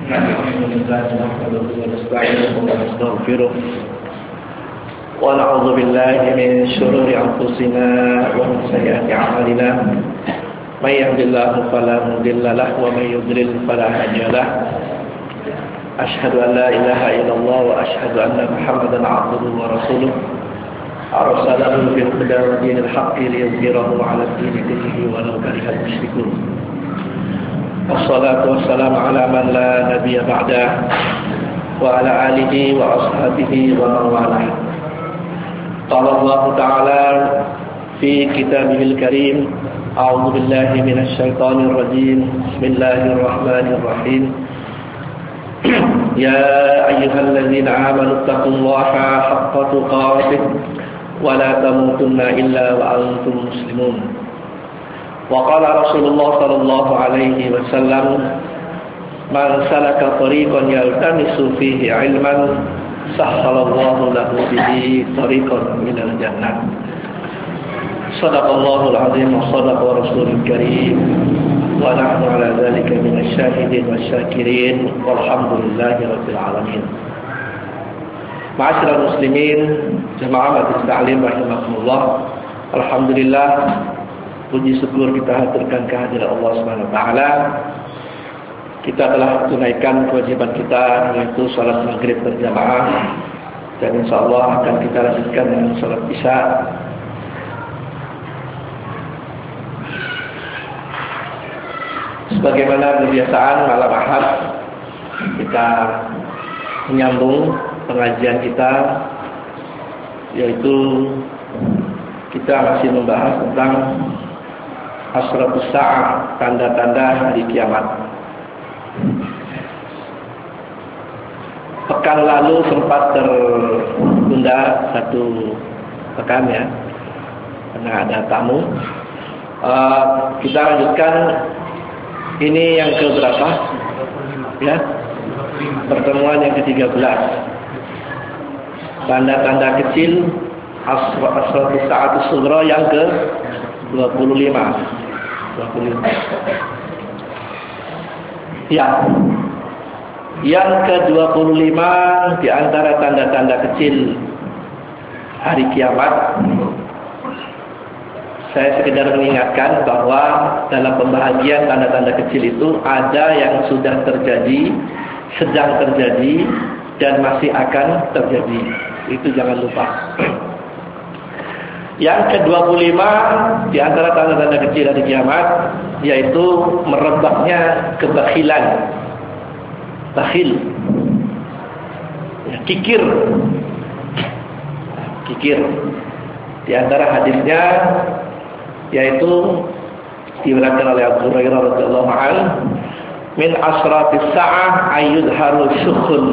الحمد لله نحمده ونستعينه ونستغفره ونعوذ بالله من شرور أنفسنا ومن سيئات أعمالنا من يهد الله فلا مضل له ومن يضلل فلا هادي له أشهد أن لا إله إلا الله وأشهد أن محمدا عبده ورسوله أرسله بالهدى ودين الحق ليظهره على الدين كله ولو كره المشركون والصلاة والسلام على من لا نبي بعده وعلى آله وأصحابه ومن والاه. قال الله تعالى في كتابه الكريم أعوذ بالله من الشيطان الرجيم بسم الله الرحمن الرحيم يا أيها الذين آمنوا اتقوا الله حق تقاته ولا تموتن إلا وأنتم مسلمون. وقال رسول الله صلى الله عليه وسلم من سلك طريقا يلتمس فيه علما سهل الله له به طريقا إلى الجنة. صدق الله العظيم وصدق رسوله الكريم ونحن على ذلك من الشاهدين والشاكرين والحمد لله رب العالمين. Ma'asyiral muslimin, jemaah majelis taklim rahimakumullah. Alhamdulillah, puji syukur kita haturkan kehadiran Allah Subhanahu wa taala. Kita telah tunaikan kewajiban kita, yaitu salat maghrib berjamaah, dan insyaallah akan kita lanjutkan dengan salat isya. Sebagaimana kebiasaan malam Ahad, kita menyambung pengajian kita, yaitu kita masih membahas tentang asratus sa'ah, tanda-tanda hari kiamat. Pekan lalu sempat tertunda satu pekan ya, karena ada tamu. Kita lanjutkan, ini yang ke berapa? Ya, pertemuan yang ke-13. Tanda-tanda kecil asratus sa'atus sughra yang ke-25. Ya. Yang ke-25 di antara tanda-tanda kecil hari kiamat, saya sekedar mengingatkan bahwa dalam pembahagian tanda-tanda kecil itu ada yang sudah terjadi, sedang terjadi, dan masih akan terjadi. Itu jangan lupa. Yang ke-25 di antara tanda-tanda kecil hari kiamat, yaitu merebaknya kebakhilan. Bakhil, ya, kikir. Di antara hadisnya, yaitu diriwayatkan oleh Abu Hurairah radhiyallahu anhu, min asratis sa'ah ayyudharu syukhun.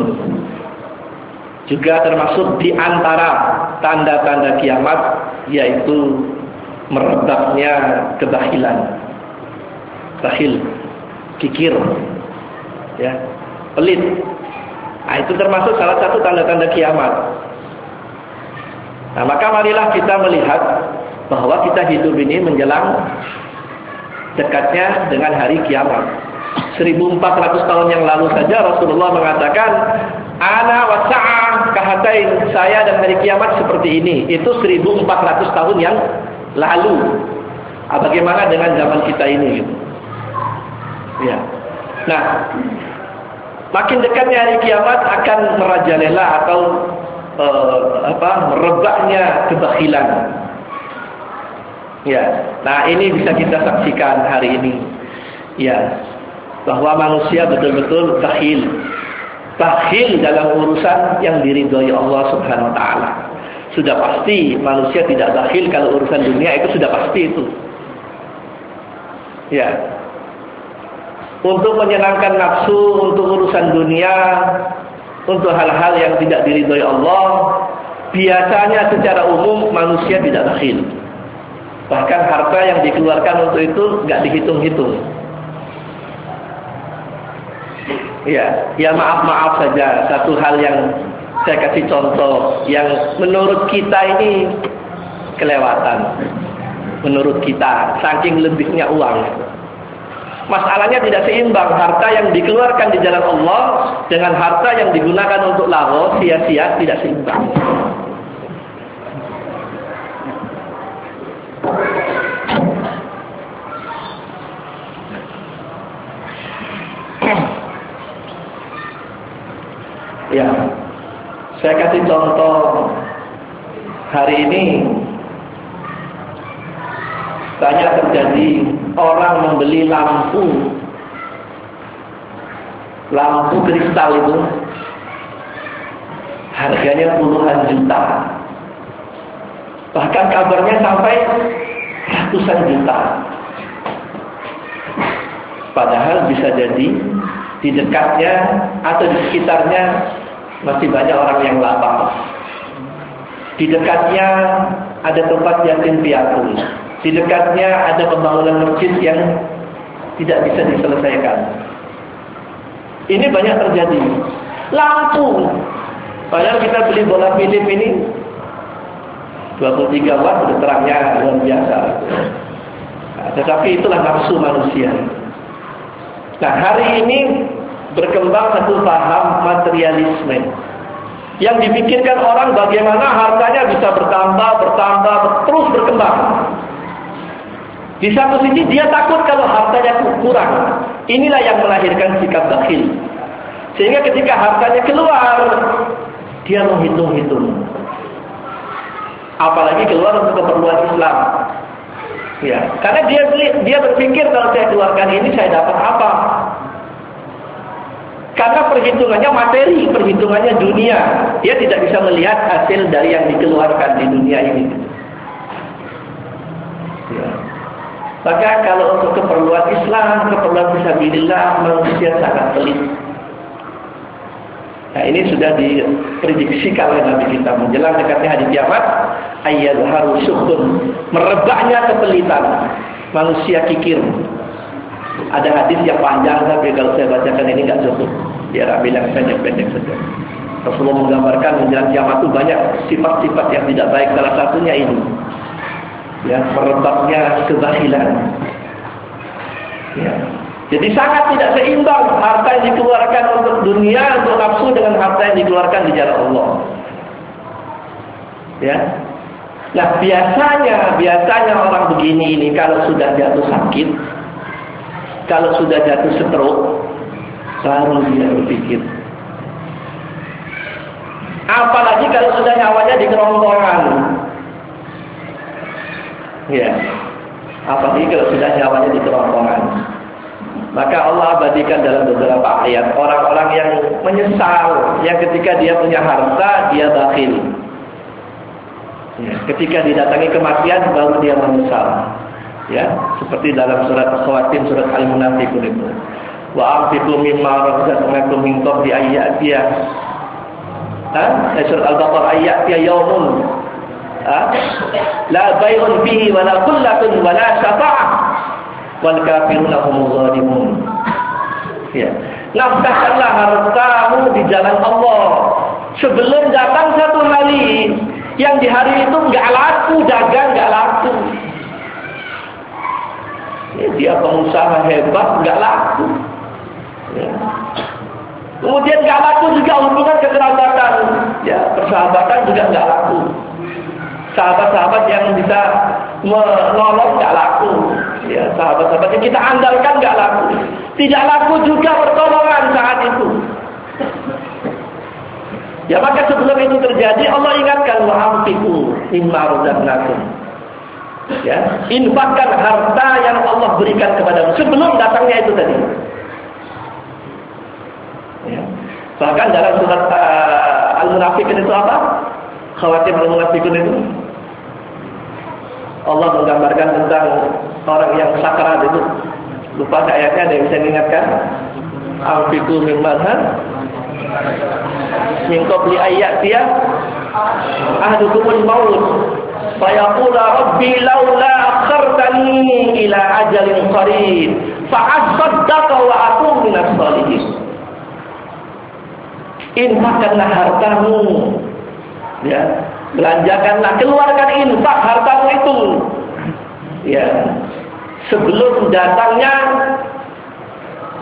Juga termasuk di antara tanda-tanda kiamat, yaitu merebaknya kebakhilan. Bakhil, kikir, ya, pelit. Nah, itu termasuk salah satu tanda-tanda kiamat. Nah, maka marilah kita melihat bahwa kita hidup ini menjelang dekatnya dengan hari kiamat. 1400 tahun yang lalu saja Rasulullah mengatakan, ana wa sa'ah kahatain, saya dan hari kiamat seperti ini. Itu 1400 tahun yang lalu. Bagaimana dengan zaman kita ini gitu. Ya. Nah, makin dekatnya hari kiamat akan merajalela atau merebaknya kebakhilan. Ya. Nah, ini bisa kita saksikan hari ini. Ya. Bahwa manusia betul-betul bakhil. Bakhil dalam urusan yang diridhoi Allah Subhanahu wa taala. Sudah pasti manusia tidak bakhil kalau urusan dunia, itu sudah pasti itu. Ya. Untuk menyenangkan nafsu, untuk urusan dunia, untuk hal-hal yang tidak diridhoi Allah, biasanya secara umum manusia tidak bakhil. Bahkan harta yang dikeluarkan untuk itu enggak dihitung-hitung. Ya maaf saja, satu hal yang saya kasih contoh yang menurut kita ini kelewatan. Menurut kita, saking lebihnya uang. Masalahnya tidak seimbang. Harta yang dikeluarkan di jalan Allah dengan harta yang digunakan untuk lahir, sia-sia, tidak seimbang. Ya, saya kasih contoh hari ini banyak terjadi orang membeli lampu kristal itu harganya puluhan juta, bahkan kabarnya sampai ratusan juta. Padahal bisa jadi di dekatnya atau di sekitarnya masih banyak orang yang lapar. Di dekatnya ada tempat yatim piatu. Di dekatnya ada pembangunan masjid yang tidak bisa diselesaikan. Ini banyak terjadi. Lampu. Padahal kita beli bola film ini 23 watt sudah terangnya luar biasa. Nah, tetapi itulah nafsu manusia. Nah, hari ini berkembang satu paham materialisme yang dipikirkan orang bagaimana hartanya bisa bertambah, terus berkembang. Di satu sisi dia takut kalau hartanya kurang. Inilah yang melahirkan sikap bakhil. Sehingga ketika hartanya keluar, dia menghitung-hitung. Apalagi keluar untuk keperluan Islam. Ya, karena dia berpikir kalau saya keluarkan ini saya dapat apa? Karena perhitungannya materi, perhitungannya dunia. Dia tidak bisa melihat hasil dari yang dikeluarkan di dunia ini. Ya. Maka kalau untuk keperluan Islam, keperluan fisabilillah, manusia sangat pelit. Nah, ini sudah diprediksikan oleh Nabi kita menjelang dekatnya hari kiamat, ayyadharu syukhun, merebaknya kepelitan, manusia kikir. Ada hadis yang panjang tapi kalau saya bacakan ini enggak cukup. Biar ambil yang pendek-pendek saja. Rasulullah menggambarkan menjelang kiamat itu banyak sifat-sifat yang tidak baik, salah satunya ini. Ya, merebaknya kebakhilan. Ya. Jadi sangat tidak seimbang harta yang dikeluarkan untuk dunia, untuk nafsu dengan harta yang dikeluarkan di jalan Allah. Ya. Nah, biasanya orang begini ini kalau sudah jatuh sakit, kalau sudah jatuh stroke, baru dia berpikir. Apalagi kalau sudah nyawanya di kerongkongan. Ya. Apalagi kalau sudah nyawanya di kerongkongan. Maka Allah abadikan dalam beberapa ayat orang-orang yang menyesal, yang ketika dia punya harta dia bakhil. Ya, ketika didatangi kematian baru dia menyesal. Ya, seperti dalam surat Al-Khawatim, surat Al-Munafiqun itu. Wa anfiqu mimma razaqnakum min qabli ayyatiya. Surat Al-Baqarah ayyatiya yaumun. La bay'un fihi wa la khullatun wa la syafa'ah. Wal kafiruna humuz zalimun. Ya. Nafkahkanlah hartamu di jalan Allah sebelum datang satu hari yang di hari itu enggak laku, dagang enggak laku. Ya, dia pengusaha hebat enggak laku. Ya. Kemudian enggak laku juga hubungan kekerabatan. Ya, persahabatan juga enggak laku. Sahabat-sahabat yang bisa menolong enggak laku. Ya, sahabat-sahabat yang kita andalkan enggak laku. Tidak laku juga pertolongan saat itu. Ya, maka sebelum itu terjadi Allah ingatkan wa anfiqu mimma razaqnakum. Ya, infakkan harta yang Allah berikan kepadamu sebelum datangnya itu tadi. Ya. Bahkan dalam surat Al-Munafiqun itu apa? Khawatim Al-Munafiqun itu Allah menggambarkan tentang orang yang sakarat itu. Lupa ayatnya, ada yang bisa diingatkan? Anfiqu mimma min qabli ayyatiya ahdukumul maut fayaqula rabbi laula akhartani ila ajalin qarib fa asaddaqa wa akun minas shalihin. Infakkanlah hartamu, ya, belanjakanlah, keluarkan infak hartamu itu, ya, sebelum datangnya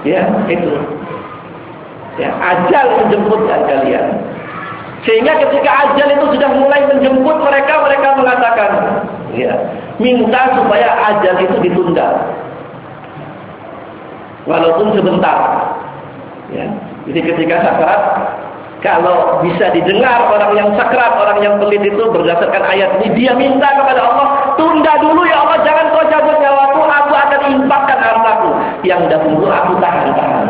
Ya, itu. Ya, ajal menjemputkan kalian. Sehingga ketika ajal itu sudah mulai menjemput mereka mengatakan, ya, minta supaya ajal itu ditunda. Walaupun sebentar. Ya. Jadi ketika sakrat, kalau bisa didengar orang yang sakrat, orang yang pelit itu berdasarkan ayat ini, dia minta kepada Allah, tunda dulu ya Allah, jangan kau cabut nyawaku, aku akan infakkan hartaku. Yang dahulu aku tahan-tahan.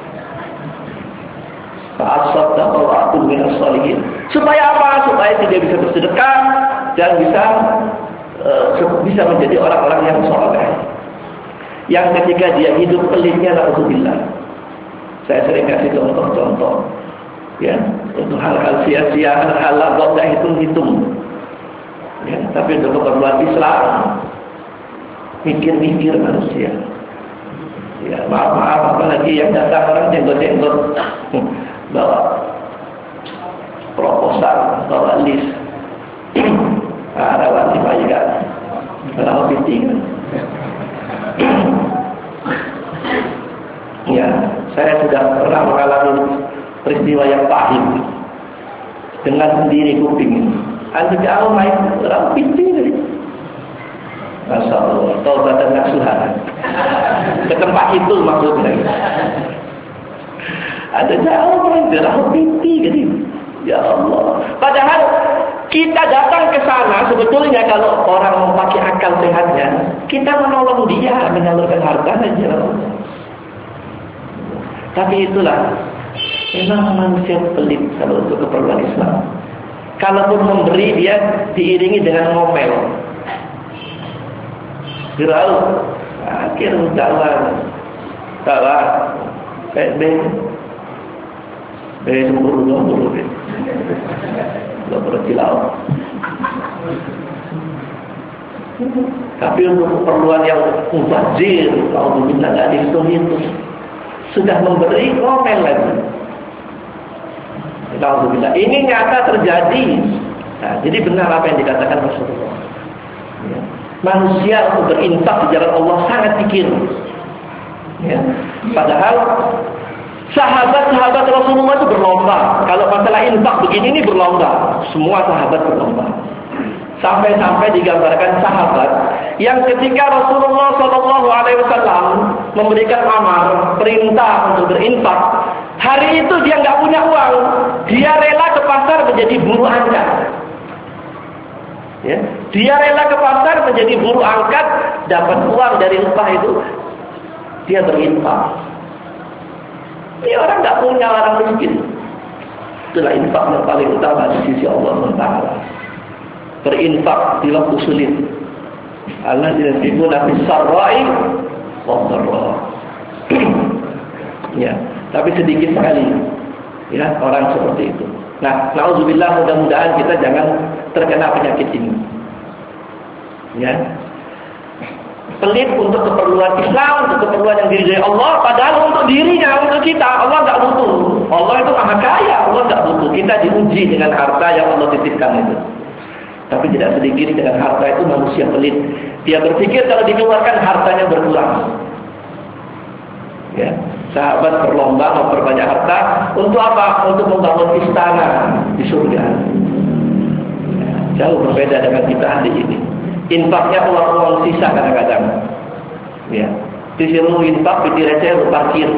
Fa'asaddaqa wa akun minas sholihin. Supaya apa? Supaya dia bisa bersedekah dan bisa menjadi orang-orang yang saleh. Yang ketika dia hidup pelitnya, na'udzubillah. Saya sering kasih contoh-contoh. Ya, untuk hal-hal sia-sia, hal-hal enggak hitung-hitung. Ya, tapi untuk keperluan Islam, mikir-mikir manusia. Ya, maaf-maaf, apalagi yang datang orang jenggot-jenggot, bawa proposal, bawa list. Ada wajib aja, kalau meeting. Ya, saya sudah pernah mengalami peristiwa yang pahit dengan sendiri kuping. Anda jauh main orang pinting. Masya Allah, taubatan nasuhan. Ke tempat itu maksudnya. Ada jauh main orang pinting gitu. Ya Allah. Padahal kita datang ke sana sebetulnya kalau orang memakai akal sehatnya, kita menolong dia menyalurkan hartanya saja. Tapi itulah memang manusia pelit kalau untuk keperluan Islam. Kalaupun memberi, dia diiringi dengan ngomel. Gerau, akhir dakwah, dakwah, kayak semburu, nggak berkilau. Tapi untuk keperluan yang mubazir, kalau minta nggak dihitung-hitung, sudah memberi ngomel lagi. Alhamdulillah. Ini nyata terjadi. Nah, jadi benar apa yang dikatakan Rasulullah. Ya. Manusia untuk berinfak di jalan Allah sangat pikir. Ya. Padahal sahabat-sahabat Rasulullah itu berlomba. Kalau masalah infak begini ini berlomba. Semua sahabat berlomba. Sampai-sampai digambarkan sahabat yang ketika Rasulullah SAW memberikan amar, perintah untuk berinfak, hari itu dia nggak punya uang, dia rela ke pasar menjadi buruh angkat. Ya, dia rela ke pasar menjadi buruh angkat, dapat uang dari upah itu, dia berinfak. Ini orang nggak punya, orang miskin. Itulah infak yang paling utama di sisi Allah SWT. Berinfak di waktu sulit. Allah yunfiquna fis sarra'i wad dharra. Ya, tapi sedikit sekali ya orang seperti itu. Nah, naudzubillah, mudah-mudahan kita jangan terkena penyakit ini. Ya. Pelit untuk keperluan Islam, untuk keperluan yang diridhai Allah, padahal untuk dirinya, untuk kita, Allah enggak butuh. Allah itu Maha Kaya, Allah enggak butuh. Kita diuji dengan harta yang Allah titipkan itu. Tapi tidak sedikit dengan harta itu manusia pelit. Dia berpikir kalau dikeluarkan hartanya berkurang. Ya, sahabat berlomba memperbanyak harta untuk apa? Untuk membangun istana di surga. Ya, jauh berbeda dengan kita hari ini. Infaknya uang-uang sisa kadang-kadang. Ya, disuruh infak, receh, parkir.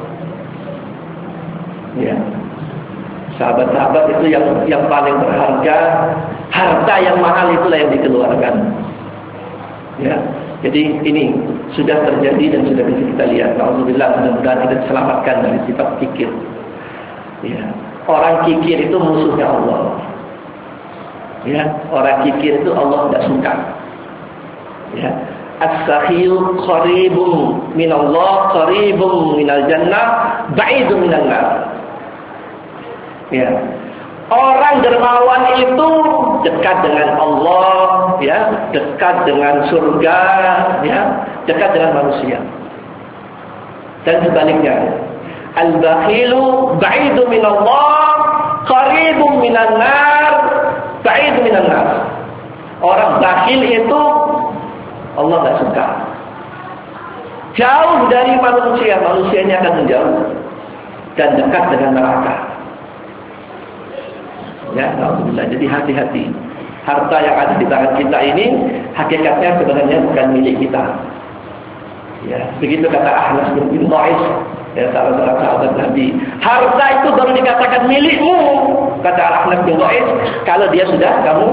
Ya. Sahabat-sahabat itu yang paling berharga, harta yang mahal itulah yang dikeluarkan. Ya, jadi ini sudah terjadi dan sudah bisa kita lihat. Alhamdulillah, mudah-mudahan kita diselamatkan dari sifat kikir. Ya, orang kikir itu musuhnya Allah. Ya, orang kikir itu Allah tidak suka. Ya, as-sakhiyu qaribun minallah, qaribun minal jannah, ba'idun minan nar. Ya, orang dermawan itu dekat dengan Allah, ya, dekat dengan surga, ya, dekat dengan manusia. Dan sebaliknya, al-bakhilu ba'idu minallah, qaribun minan nar, ba'idu minan nar. Orang bakhil itu Allah enggak suka. jauh dari manusia, manusianya akan menjauh dan dekat dengan neraka. Ya, alhamdulillah. Jadi hati-hati. Harta yang ada di tangan kita ini hakikatnya sebenarnya bukan milik kita. Ya, begitu kata Ahnas bin Qais, ya, salah seorang sahabat Nabi. Harta itu baru dikatakan milikmu, kata Ahnas bin Qais, kalau dia sudah kamu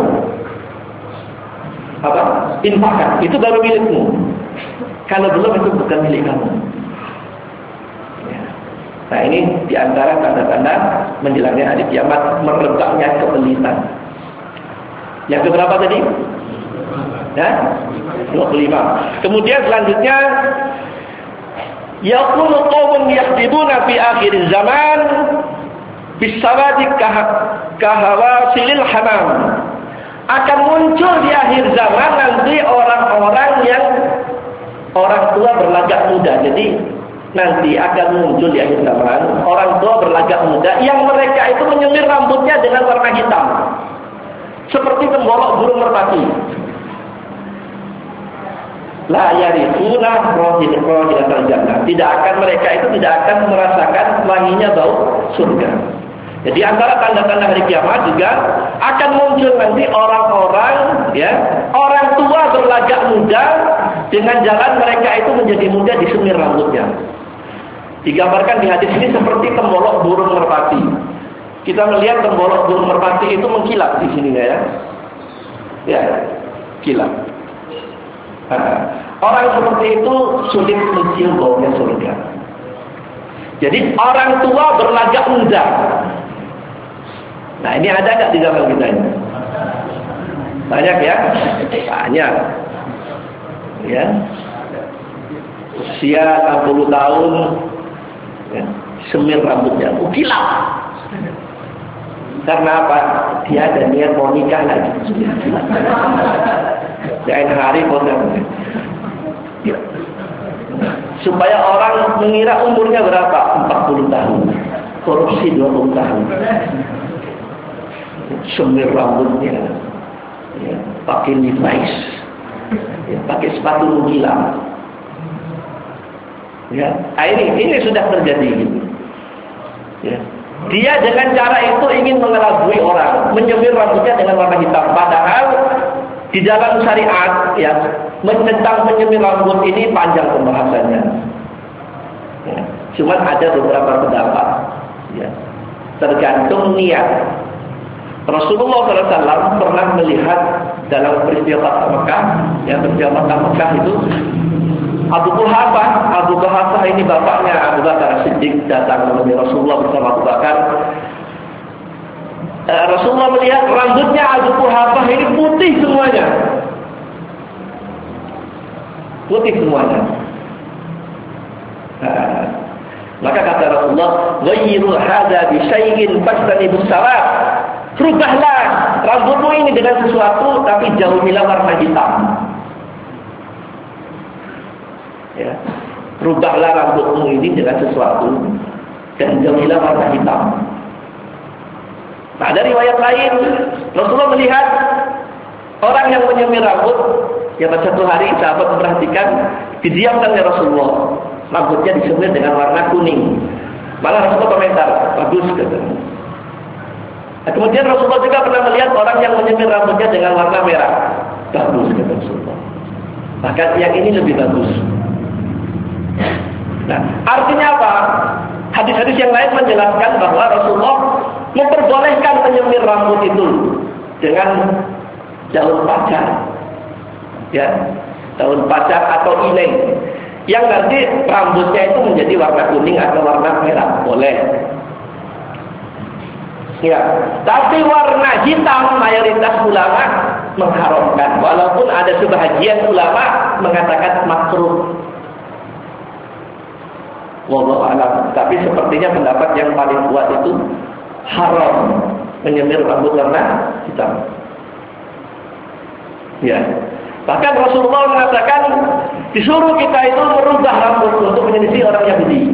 infakkan, itu baru milikmu. Kalau belum, itu bukan milik kamu. Ya. Nah, ini diantara tanda-tanda menjelangnya hari kiamat, merebaknya kepelitan. Yang keberapa tadi? Ya? 25. Kemudian selanjutnya, yakunu qaumun yakdibuna fi akhir zaman bisawadi kahawasilil hamam. Akan muncul di akhir zaman nanti orang-orang yang orang tua berlagak muda. Jadi nanti akan muncul di akhir zaman orang tua berlagak muda yang mereka itu menyemir rambutnya dengan warna hitam, seperti tembolok burung merpati. La yarifuna rahilatal jannah. Mereka itu tidak akan merasakan wanginya bau surga. Jadi antara tanda-tanda hari kiamat juga akan muncul nanti orang-orang, ya, orang tua berlagak muda, dengan jalan mereka itu menjadi muda disemir rambutnya. Digambarkan di hadis ini seperti tembolok burung merpati. Kita melihat tembolok burung merpati itu mengkilap di sini, ya. Ya, kilap. Orang seperti itu sulit mencium baunya surga. Jadi orang tua berlagak muda. Nah, ini ada nggak di zaman kita ini? Banyak, ya? Banyak. Ya. Usia 60 tahun, ya, semir rambutnya, kilap. Karena apa? Dia ada niat mau nikah lagi. Lain hari pokoknya. Supaya orang mengira umurnya berapa? 40 tahun. Korupsi 20 tahun. Semir rambutnya, ya, pakai Levi's, ya, pakai sepatu mengkilat. Ya, ini sudah terjadi. Gitu. Ya. Dia dengan cara itu ingin mengelabui orang, menyemir rambutnya dengan warna hitam. Padahal di dalam syariat, ya, tentang menyemir rambut ini panjang pembahasannya. Ya. Cuma ada beberapa pendapat. Ya. Tergantung niat. Rasulullah SAW pernah melihat dalam peristiwa Fathu Mekah, yang peristiwa Fathu Mekah itu Abu Quhafah ini bapaknya Abu Bakar Siddiq datang menemui Rasulullah bersama Abu Bakar. Rasulullah melihat rambutnya Abu Quhafah ini putih semuanya. Putih semuanya. Maka kata Rasulullah, "Ghayyiru hadza bi syai'in fastanibus sawad." Rubahlah rambutmu ini dengan sesuatu, tapi jauhilah warna hitam. Ya. Rubahlah rambutmu ini dengan sesuatu dan jauhilah warna hitam. Nah, ada riwayat lain, Rasulullah melihat orang yang menyemir rambut, ya, pada satu hari sahabat memperhatikan, didiamkan oleh Rasulullah, rambutnya disemir dengan warna kuning. Malah Rasulullah komentar, bagus, katanya. Nah, kemudian Rasulullah juga pernah melihat orang yang menyemir rambutnya dengan warna merah. Bagus, kata Rasulullah. Bahkan yang ini lebih bagus. Nah, artinya apa? Hadis-hadis yang lain menjelaskan bahwa Rasulullah memperbolehkan menyemir rambut itu dengan daun pacar. Ya, daun pacar atau ileng. Yang nanti rambutnya itu menjadi warna kuning atau warna merah. Boleh. Ya, tapi warna hitam mayoritas ulama mengharamkan, walaupun ada sebahagian ulama mengatakan makruh. Wallahu a'lam. Tapi sepertinya pendapat yang paling kuat itu haram menyemir rambut warna hitam. Ya. Bahkan Rasulullah mengatakan disuruh kita itu merubah rambut untuk menyelisih orang Yahudi.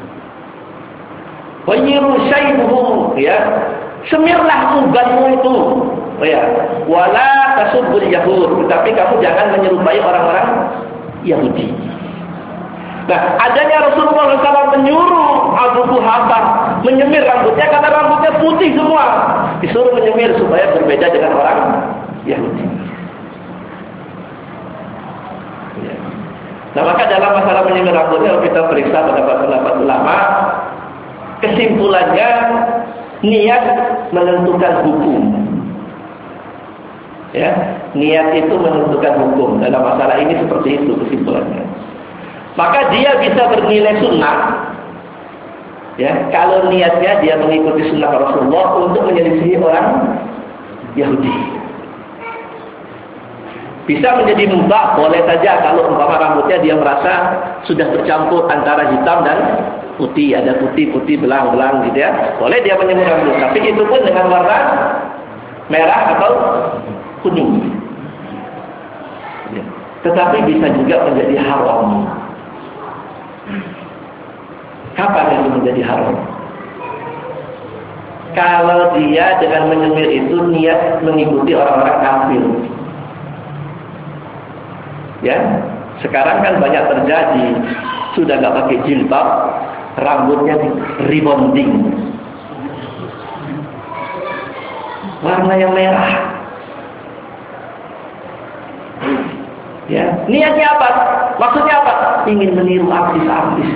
Wayiru syaibuhu, ya, semirlah ubanmu itu, ya, wala tasubbul yahud, tetapi kamu jangan menyerupai orang-orang Yahudi. Nah, adanya Rasulullah SAW menyuruh Abu Quhafa menyemir rambutnya karena rambutnya putih semua. Disuruh menyemir supaya berbeda dengan orang Yahudi. Ya. Nah, maka dalam masalah menyemir rambutnya kita periksa pendapat ulama. Kesimpulannya, niat menentukan hukum. Ya, niat itu menentukan hukum. Dalam masalah ini seperti itu kesimpulannya. Maka dia bisa bernilai sunnah, ya, kalau niatnya dia mengikuti sunnah Rasulullah untuk menyelisihi orang Yahudi. Bisa menjadi mubah, boleh saja kalau umpama rambutnya dia merasa sudah bercampur antara hitam dan putih, ada putih-putih belang-belang gitu ya. Boleh dia menyemir rambut, tapi itu pun dengan warna merah atau kuning. Ya. Tetapi bisa juga menjadi haram. Kapan itu menjadi haram? Kalau dia dengan menyemir itu niat mengikuti orang-orang kafir. Ya, sekarang kan banyak terjadi, sudah nggak pakai jilbab, rambutnya rebonding, warna yang merah. Ya, niatnya apa? Maksudnya apa? Ingin meniru artis-artis.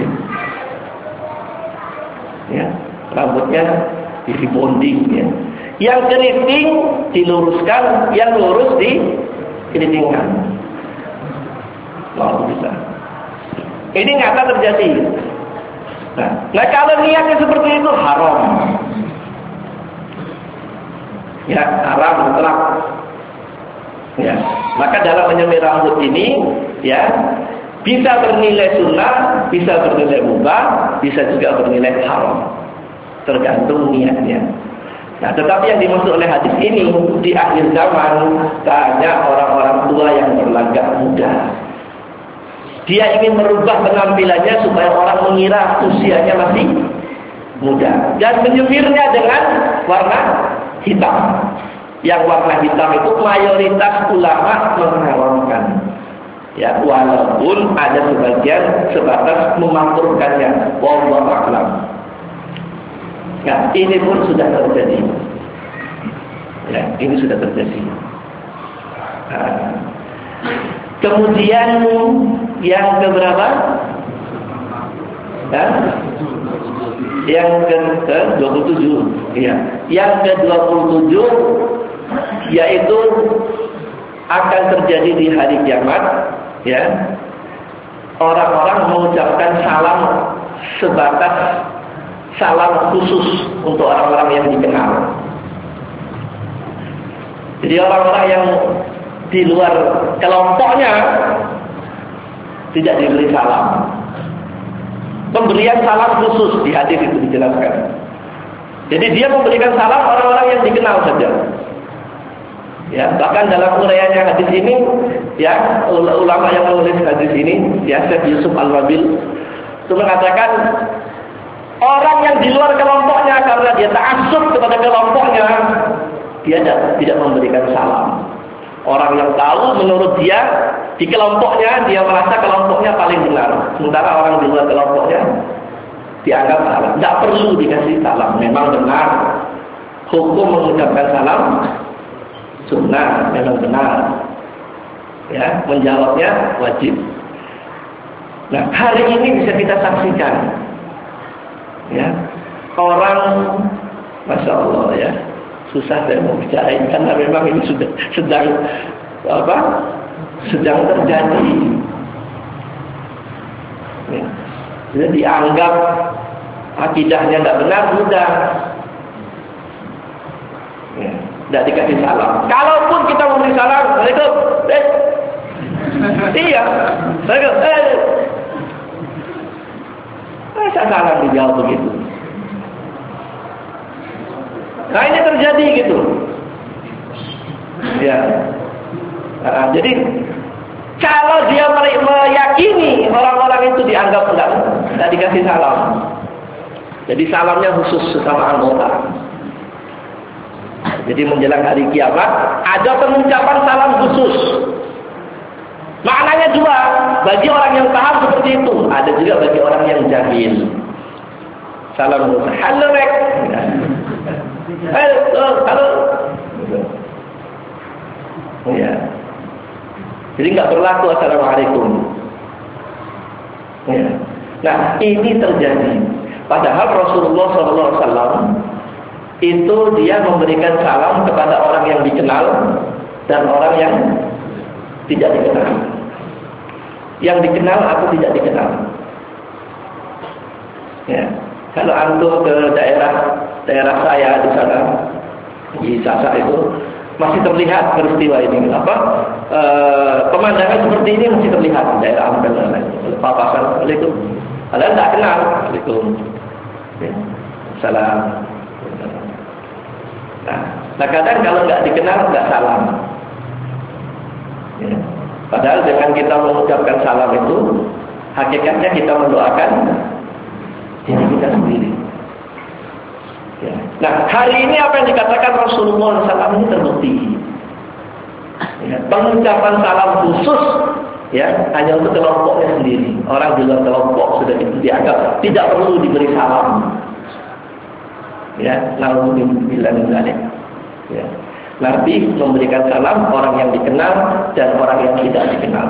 Ya, rambutnya rebonding. Ya. Yang keriting diluruskan, yang lurus dikeritingkan. Lalu bisa. Ini nyata terjadi. Nah, kalau niatnya seperti itu haram. Ya, haram mutlak. Ya, maka dalam menyemir rambut ini, ya, bisa bernilai sunnah, bisa bernilai mubah, bisa juga bernilai haram. Tergantung niatnya. Nah, tetapi yang dimaksud oleh hadis ini, di akhir zaman, banyak orang-orang tua yang berlagak muda. Dia ingin merubah penampilannya supaya orang mengira usianya masih muda. Dan menyemirnya dengan warna hitam. Yang warna hitam itu mayoritas ulama mengharamkan. Ya, walaupun ada sebagian sebatas memakruhkannya. Wallahu a'lam. Ya, ini pun sudah terjadi. Ya, ini sudah terjadi. Nah, kemudian yang keberapa? Ya? Yang ke-27. Ya. Yang ke-27 yaitu akan terjadi di hari kiamat, ya. Orang-orang mengucapkan salam sebatas salam khusus untuk orang-orang yang dikenal. Jadi orang-orang yang di luar kelompoknya tidak diberi salam. Pemberian salam khusus di hadis itu dijelaskan. Jadi dia memberikan salam orang-orang yang dikenal saja. Ya, bahkan dalam uraiannya hadis ini, ya, ulama yang menulis hadis ini, ya, Syekh Yusuf Al-Wabil, itu mengatakan orang yang di luar kelompoknya karena dia ta'assub kepada kelompoknya, dia tidak memberikan salam. Orang yang tahu menurut dia di kelompoknya, dia merasa kelompoknya paling benar. Sementara orang di luar kelompoknya dianggap salah. Tidak perlu dikasih salam. Memang benar. Hukum mengucapkan salam sunnah, memang benar. Ya, menjawabnya wajib. Nah, hari ini bisa kita saksikan. Ya, orang, masya Allah, ya, susah saya mau bicarain karena memang ini sudah sedang terjadi. Ya. Jadi dianggap akidahnya tidak benar, sudah. Ya. Tidak dikasih salam. Kalaupun kita memberi salam, Assalamualaikum. Iya, Assalamualaikum. Masa salam dijawab begitu? Nah, ini terjadi gitu. Ya. Nah, jadi kalau dia meyakini orang-orang itu dianggap tidak dikasih salam. Jadi salamnya khusus sesama anggota. Jadi menjelang hari kiamat ada pengucapan salam khusus. Maknanya dua. bagi orang yang paham seperti itu. Ada juga bagi orang yang jahil. Salam halo rek. Halo. Ya. Jadi nggak berlaku assalamualaikum. Ya. Nah, ini terjadi. Padahal Rasulullah SAW itu dia memberikan salam kepada orang yang dikenal dan orang yang tidak dikenal. Yang dikenal atau tidak dikenal. Ya. Kalau antum ke daerah saya di sana, di Sasak itu masih terlihat peristiwa ini. Pemandangan seperti ini masih terlihat di daerah Ampel dan lain. Papasan, Assalamualaikum. Padahal tak kenal. Assalamualaikum. Ya. Salam. Nah, kadang kalau nggak dikenal nggak salam. Ya. Padahal dengan kita mengucapkan salam itu, hakikatnya kita mendoakan diri kita sendiri. Ya. Nah, hari ini apa yang dikatakan Rasulullah SAW ini terbukti. Ya. Pengucapan salam khusus, ya, hanya untuk kelompoknya sendiri. Orang di luar kelompok sudah dianggap tidak perlu diberi salam. Ya, alhamdulillah. Ya. Nabi memberikan salam orang yang dikenal dan orang yang tidak dikenal.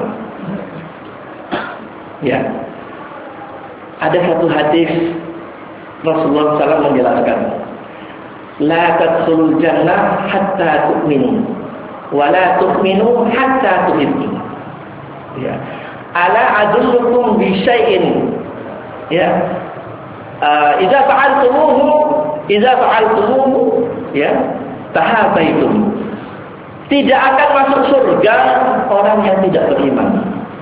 Ya. Ada satu hadis Rasulullah SAW menjelaskan, la tadkhulul jannah hatta tu'minu wa la tu'minu hatta tuhibbu. Ya. Ala adullukum bi syai'in, ya, idza fa'altumuhu ya tahabaitum. Tidak akan masuk surga orang yang tidak beriman.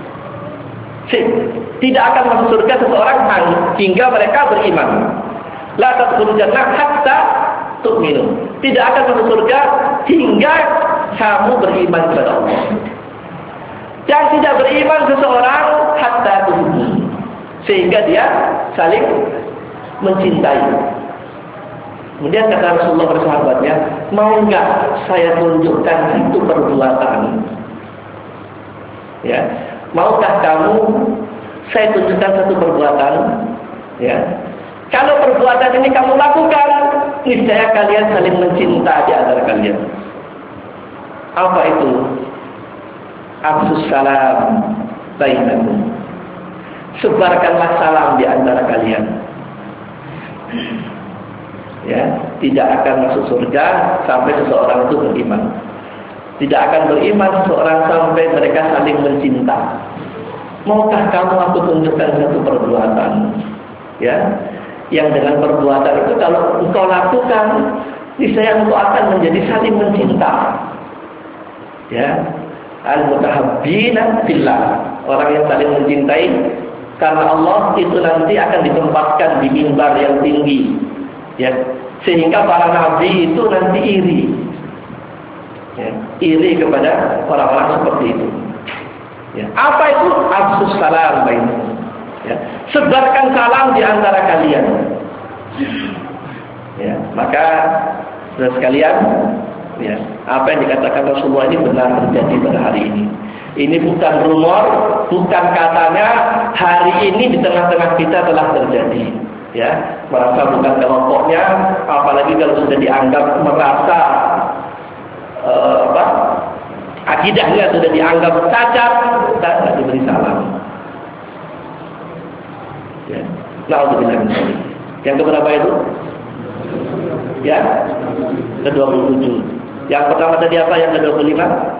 Tidak akan masuk surga seseorang hingga mereka beriman. La tadkhulul jannah hatta tu'minu. Tidak akan masuk surga hingga kamu beriman kepada Allah. Yang tidak beriman seseorang hatta tuhibbu, sehingga dia saling mencintai. Kemudian kata Rasulullah kepada sahabatnya, mau enggak saya tunjukkan itu perbuatan? Ya, maukah kamu saya tunjukkan satu perbuatan? Ya, kalau perbuatan ini kamu lakukan, niscaya kalian saling mencinta di antara kalian. Apa itu? Afsus salam bainakum. Sebarkanlah salam di antara kalian. Ya, tidak akan masuk surga sampai seseorang itu beriman. Tidak akan beriman seseorang sampai mereka saling mencinta. Maukah kamu aku tunjukkan satu perbuatan, ya, yang dengan perbuatan itu kalau engkau lakukan, niscaya engkau akan menjadi saling mencinta. Ya, al-mutahabbina fillah, orang yang saling mencintai karena Allah itu nanti akan ditempatkan di mimbar yang tinggi. Ya, sehingga para nabi itu nanti iri, ya, iri kepada orang-orang seperti itu. Ya, apa itu afsus salam bainakum? Ya, sebarkan salam di antara kalian. Ya, maka saudara sekalian, ya, apa yang dikatakan Rasulullah ini benar terjadi pada hari ini. Ini bukan rumor, bukan katanya, hari ini di tengah-tengah kita telah terjadi. Ya, merasa bukan kelompoknya, apalagi kalau sudah dianggap merasa akidahnya sudah dianggap cacat, tidak diberi salam. Ya, naudzubillah. Yang keberapa itu? Ya, ke-27. Yang pertama tadi apa? Yang ke-25?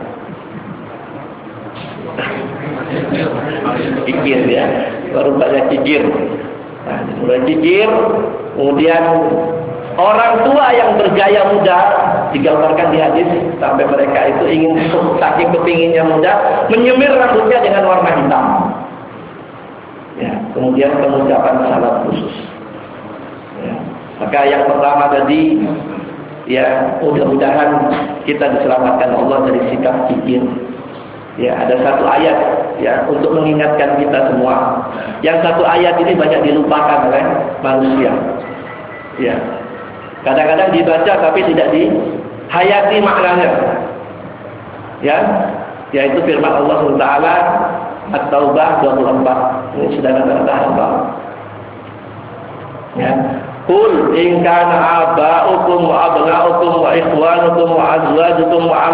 Kikir, ya, baru banyak kikir. Nah, mulai kikir, kemudian orang tua yang bergaya muda digambarkan di hadis sampai mereka itu ingin saking kepinginnya muda menyemir rambutnya dengan warna hitam. Ya, kemudian pengucapan salam khusus. Ya, maka yang pertama tadi, ya, mudah-mudahan kita diselamatkan Allah dari sikap kikir. Ya, ada satu ayat, ya, untuk mengingatkan kita semua. Yang satu ayat ini banyak dilupakan oleh manusia. Ya, kadang-kadang dibaca tapi tidak dihayati maknanya. Ya, yaitu firman Allah SWT, At-Taubah 24. Ini sudah kata-kata hafal. Ya. Qul in kana aba'ukum wa abna'ukum wa ikhwanukum wa azwajukum wa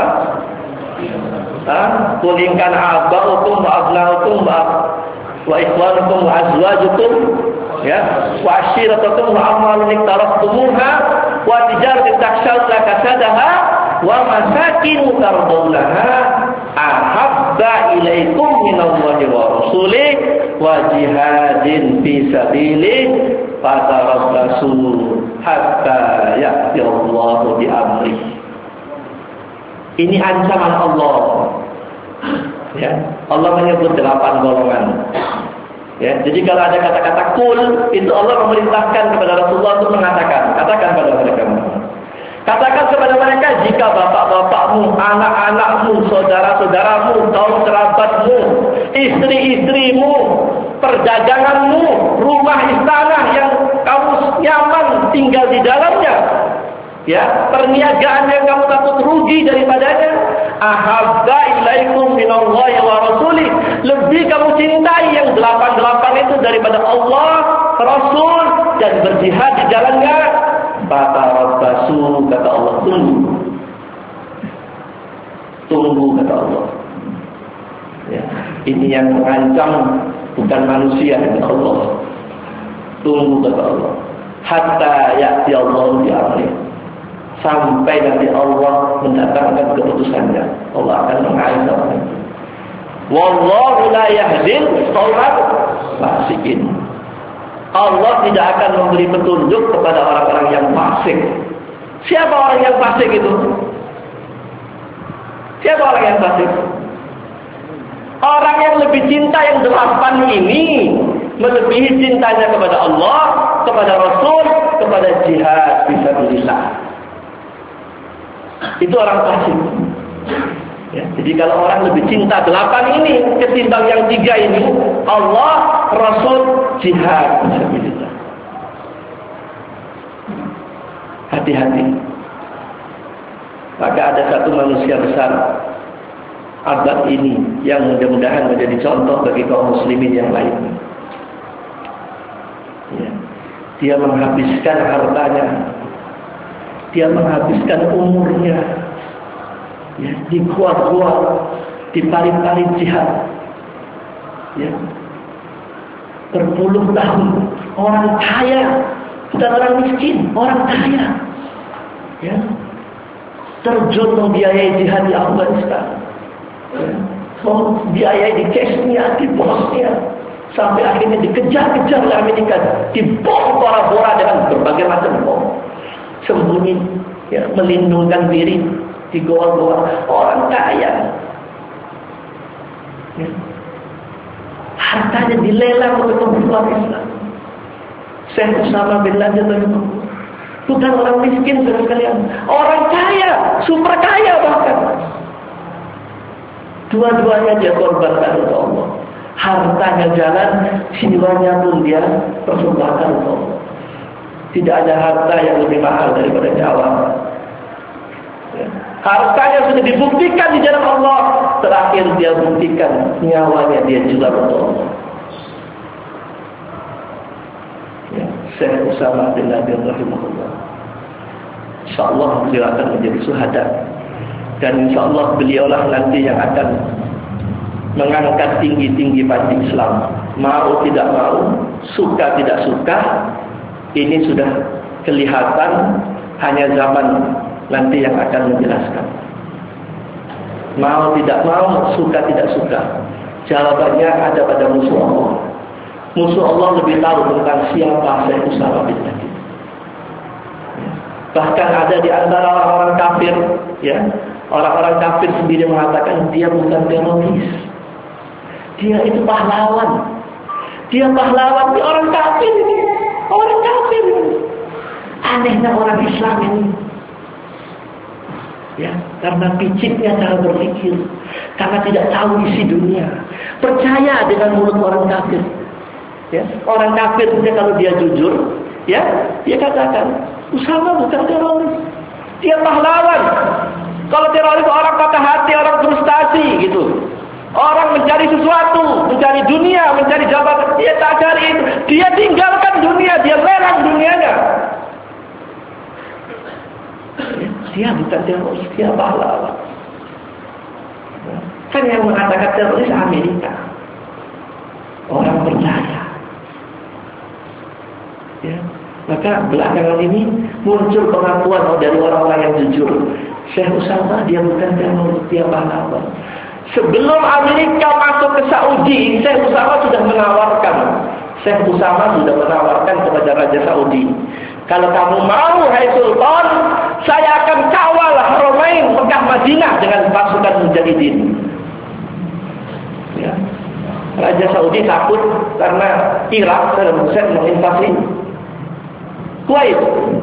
Qul in kana aba'ukum wa abna'ukum wa ikhwanukum wa azwajukum ya wa ashiratukum wa amwalun iktaraftumuha wa tijaratin takshawna kasadaha wa masakin tardawnaha ahabba ilaikum minallahi wa rasulih wa jihadin fi sabilih fatarabbasu hatta ya'ti Allahu bi amrih. Ini ancaman Allah. Ya, Allah menyebut 8 golongan. Ya, jadi kalau ada kata-kata kul, itu Allah memerintahkan kepada Rasulullah untuk mengatakan, katakan pada mereka. Katakan kepada mereka, jika bapak-bapakmu, anak-anakmu, saudara-saudaramu, kaum kerabatmu, istri-istrimu, perdaganganmu, rumah istana yang kamu nyaman tinggal di dalamnya, ya, perniagaan yang kamu takut rugi daripadanya, ahabba ilaikum minallahi wa rasulih, lebih kamu cintai yang 8 itu daripada Allah, Rasul, dan berjihad di jalannya, fatarabbasu, kata Allah, tunggu kata Allah. Ya, ini yang mengancam bukan manusia, kata Allah. Tunggu kata Allah. Hatta ya'ti Allahu bi amrih. Sampai nanti Allah mendatangkan keputusannya. Allah akan mengancam. Wallahu la yahdil qauman fasikin. Allah tidak akan memberi petunjuk kepada orang-orang yang fasik. Siapa orang yang fasik itu? Siapa orang yang fasik? Orang yang lebih cinta yang 8 ini melebihi cintanya kepada Allah, kepada Rasul, kepada jihad fisabilillah. Itu orang fasik. Ya, jadi kalau orang lebih cinta 8 ini ketimbang yang 3 ini, Allah, Rasul, jihad fisabilillah. Hati-hati. Maka ada satu manusia besar abad ini yang mudah-mudahan menjadi contoh bagi kaum muslimin yang lain. Ya. Dia menghabiskan hartanya, dia menghabiskan umurnya, ya, di gua-gua, di parit-parit jihad, ya, berpuluh tahun. Orang kaya, bukan orang miskin, orang kaya, ya, terjun membiayai jihad di Afghanistan, ya, membiayai di Chechnya, di Bosnia, sampai akhirnya dikejar-kejar oleh Amerika, dibom Bora-Bora dengan berbagai macam bom, sembunyi, ya, melindungkan diri di goa-goa. Orang kaya, ya, hartanya dilelang oleh pembunuhan Islam. Syekh Usama bin Laden bukan orang miskin sekalian, orang kaya, super kaya bahkan. Dua-duanya dia korbankan untuk Allah. Hartanya jalan, jiwanya pun dia persembahkan untuk Allah. Tidak ada harta yang lebih mahal daripada nyawa. Ya. Hartanya sudah dibuktikan di jalan Allah, terakhir dia buktikan nyawanya dia jual untuk Allah. Ya, Syekh Usama bin Laden rahimahullah. InsyaAllah beliau akan menjadi syuhada, dan insyaAllah beliaulah nanti yang akan mengangkat tinggi-tinggi panji Islam. Mau tidak mau, suka tidak suka, ini sudah kelihatan, hanya zaman nanti yang akan menjelaskan. Mau tidak mau, suka tidak suka, jawabannya ada pada musuh Allah. Musuh Allah lebih tahu tentang siapa Syekh Usama bin Laden. Bahkan ada di antara orang-orang kafir, ya, orang-orang kafir sendiri mengatakan dia bukan teroris, dia itu pahlawan. Dia pahlawan. Di orang kafir ini, orang kafir ini. Anehnya orang Islam ini, ya, karena piciknya cara berpikir, karena tidak tahu isi dunia, percaya dengan mulut orang kafir. Ya, orang kafir itu kalau dia jujur, ya, dia katakan Usama bukan teroris, dia pahlawan. Kalau teroris orang patah hati, orang frustasi gitu. Orang mencari sesuatu, mencari dunia, mencari jabatan, dia tak cari itu. Dia tinggalkan dunia, dia lelang dunianya. Dia bukan teroris, dia pahlawan. Kan yang mengatakan teroris Amerika. Orang percaya. Ya. Maka belakangan ini muncul pengakuan dari orang-orang yang jujur. Syekh Usama dia bukan teroris, dia pahlawan. Sebelum Amerika masuk ke Saudi, Syekh Usama sudah menawarkan. Syekh Usama sudah menawarkan kepada Raja Saudi, kalau kamu mau, hai Sultan, saya akan kawal Haramain Mekah Madinah dengan pasukan mujahidin. Ya. Raja Saudi takut karena Irak Saddam Hussein menginvasi Kuwait.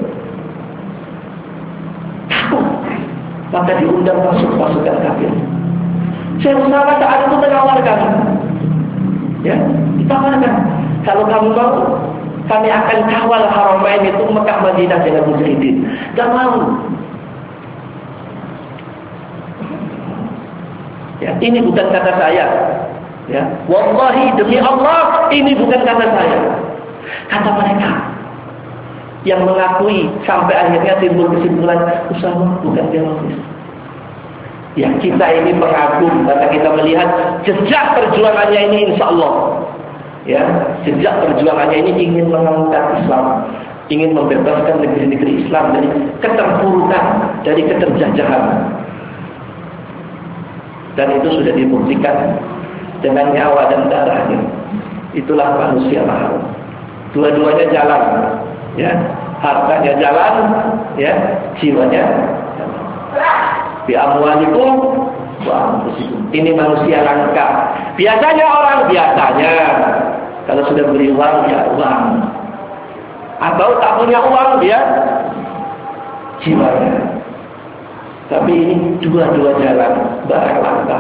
Takut. Maka diundang masuk pasukan kafir. Syekh Usama saat itu menawarkan, ya, ditawarkan, kalau kamu mau, kami akan kawal Haramain itu Mekah Madinah dengan mujahidin. Dan mau. Ya, ini bukan kata saya. Ya, wallahi demi Allah, ini bukan kata saya. Kata mereka yang mengakui sampai akhirnya timbul kesimpulan Usama bukan teroris. Ya, kita ini pengagum karena kita melihat jejak perjuangannya ini, insya Allah. Ya, jejak perjuangannya ini ingin mengangkat Islam, ingin membebaskan negeri-negeri Islam dari keterpurukan, dari keterjajahan. Dan itu sudah dibuktikan dengan nyawa dan darahnya. Itulah manusia mahal. Dua-duanya jalan, ya, hartanya jalan, ya, jiwanya jalan. Bi amwalikum wa anfusikum. Ini manusia langka. Biasanya kalau sudah beri uang, ya uang. Atau tak punya uang, dia jiwanya. Tapi ini dua-dua jalan, barang langka.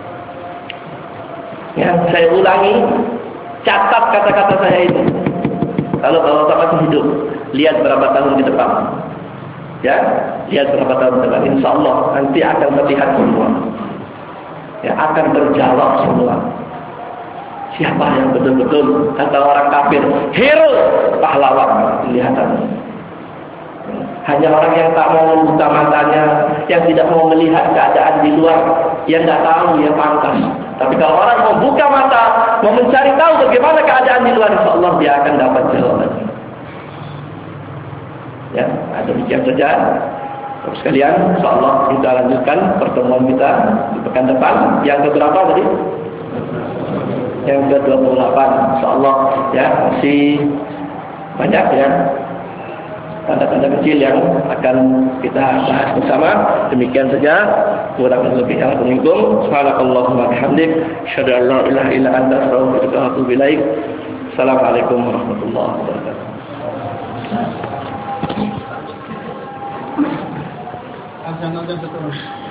Ya, saya ulangi, catat kata-kata saya ini. Kalau Bapak masih hidup, lihat berapa tahun ke depan. Ya, lihat berapa tahun ke depan. Insya Allah nanti akan terlihat semua. Ya, akan terjawab semua. Siapa yang betul-betul kata orang kafir, hero, pahlawan, kelihatan. Hanya orang yang tak mau membuka matanya, yang tidak mau melihat keadaan di luar, yang tidak tahu, yang pantas. Tapi kalau orang mau buka mata, mau mencari tahu bagaimana keadaan di luar, insya Allah dia akan dapat jawaban. Ya, demikian saja. Terus sekalian, insya Allah kita lanjutkan pertemuan kita di pekan depan. Yang keberapa tadi? Yang ke-28. Insya Allah, ya, masih banyak ya tanda-tanda kecil yang akan kita bahas bersama. Demikian saja, kurang lebih yang aku minggum. Subhanakallahumma bihamdik, asyhadu an la ilaha illa anta, astaghfiruka wa atubu ilaik. Assalamualaikum warahmatullahi wabarakatuh. Jangan